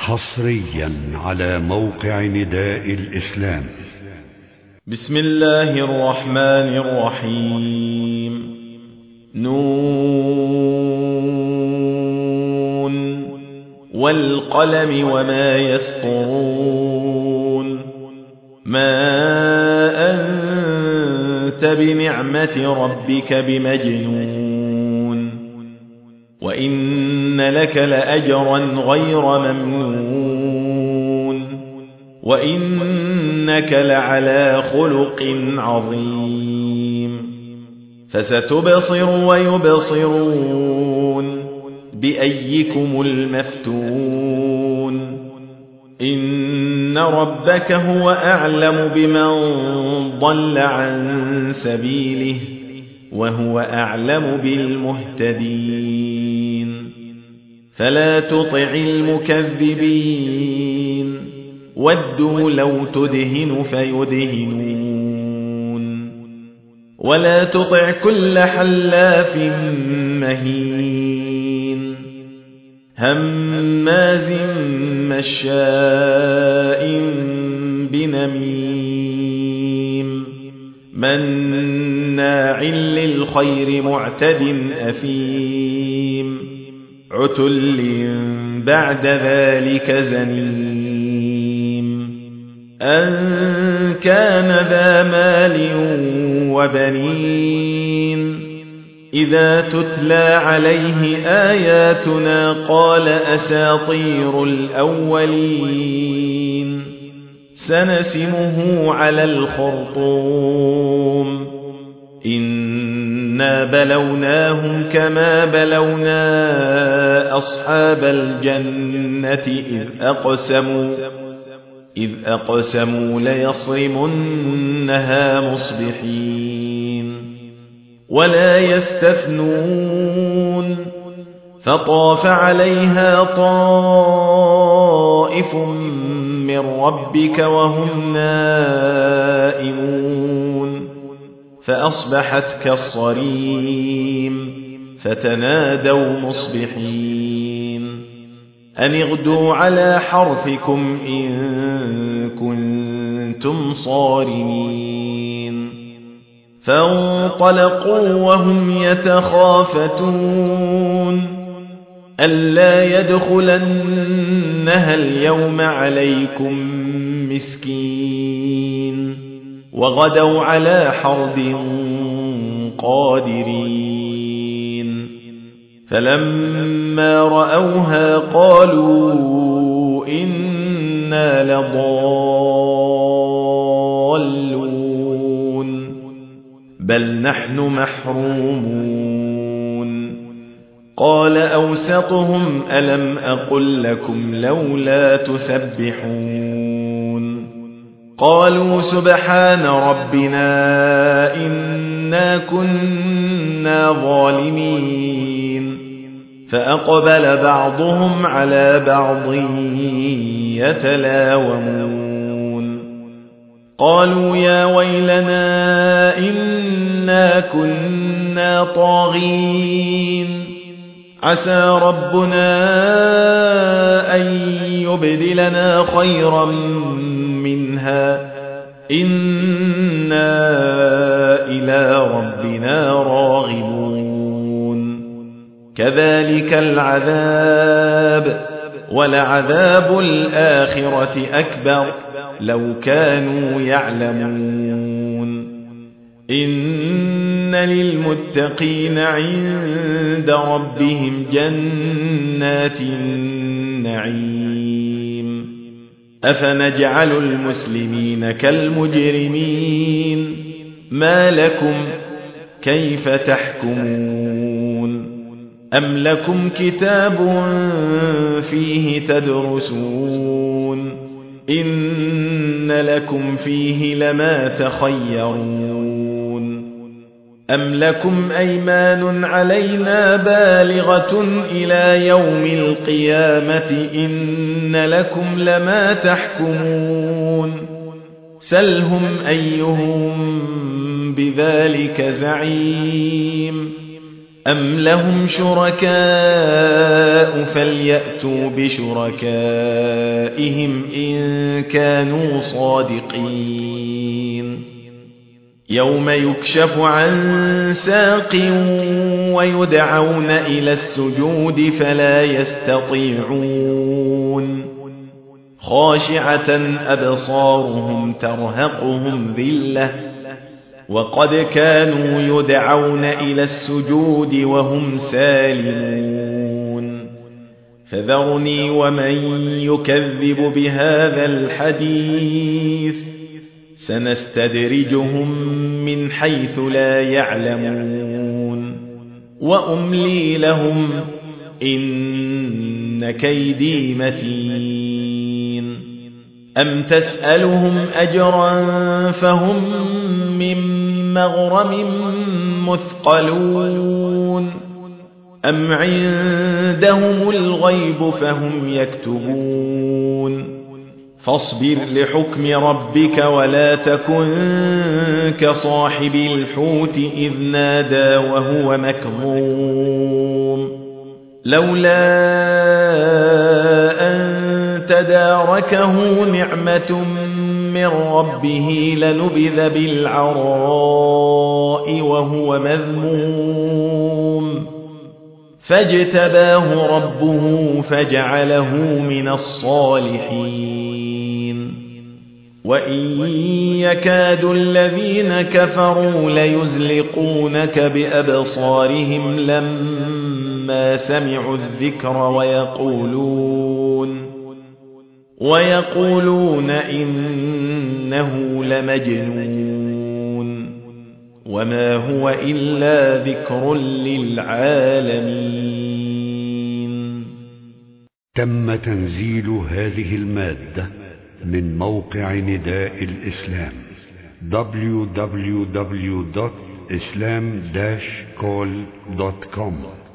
حصريا على موقع نداء الإسلام. بسم الله الرحمن الرحيم. نون والقلم وما يسطرون. ما أنت بنعمة ربك بمجنون، وإن لك لأجرا غير ممنون، وإنك لعلى خلق عظيم. فستبصر ويبصرون بأيكم المفتون. إن ربك هو أعلم بمن ضل عن سبيله وهو أعلم بالمهتدين. فلا تطع المكذبين، ودوا لو تدهن فيدهنون. ولا تطع كل حلاف مهين هماز مشاء بنميم مناع للخير معتد أثيم عتل بعد ذلك زنيم أن كان ذا مال وبنين. إذا تتلى عليه آياتنا قال أساطير الأولين. سنسمه على الخرطوم. إنا بلوناهم كما بلونا أصحاب الجنة إذ أقسموا ليصرمنها مصبحين ولا يستثنون. فطاف عليها طائف من ربك وهم نائمون فأصبحت كالصريم. فتنادوا مصبحين أن اغدوا على حرثكم إن كنتم صارمين. فانطلقوا وهم يتخافتون ألا يدخلنها اليوم عليكم مسكين. وغدوا على حرد قادرين. فلما رأوها قالوا إنا لضالون بل نحن محرومون. قال أوسطهم ألم أقل لكم لولا تسبحون. قالوا سبحان ربنا إنا كنا ظالمين. فأقبل بعضهم على بعض يتلاومون. قالوا يا ويلنا إنا كنا طاغين. عسى ربنا أن يبدلنا خيرا منها إنا إلى ربنا راغبون. كذلك العذاب ولعذاب الآخرة أكبر لو كانوا يعلمون. إن للمتقين عند ربهم جنات النعيم. أفنجعل المسلمين كالمجرمين ما لكم كيف تحكمون. أم لكم كتاب فيه تدرسون إن لكم فيه لما تخيرون. أم لكم أيمان علينا بالغة إلى يوم القيامة إن لكم لما تحكمون. سلهم أيهم بذلك زعيم. أم لهم شركاء فليأتوا بشركائهم إن كانوا صادقين يوم يكشف عن ساق ويدعون إلى السجود فلا يستطيعون خاشعة أبصارهم ترهقهم ذلة وقد كانوا يدعون إلى السجود وهم سالمون فذرني ومن يكذب بهذا الحديث سنستدرجهم من حيث لا يعلمون وأملي لهم إن كيدي متين أم تسألهم أجرا فهم من مغرم مثقلون أم عندهم الغيب فهم يكتبون فاصبر لحكم ربك ولا تكن كصاحب الحوت إذ نادى وهو مكظوم لولا أن تداركه نعمة من ربه لنبذ بالعراء وهو مذموم فاجتباه ربه فجعله من الصالحين وإن يكاد الذين كفروا ليزلقونك بأبصارهم لما سمعوا الذكر ويقولون إنه لمجنون وما هو إلا ذكر للعالمين. تم تنزيل هذه المادة من موقع نداء الإسلام www.islam-call.com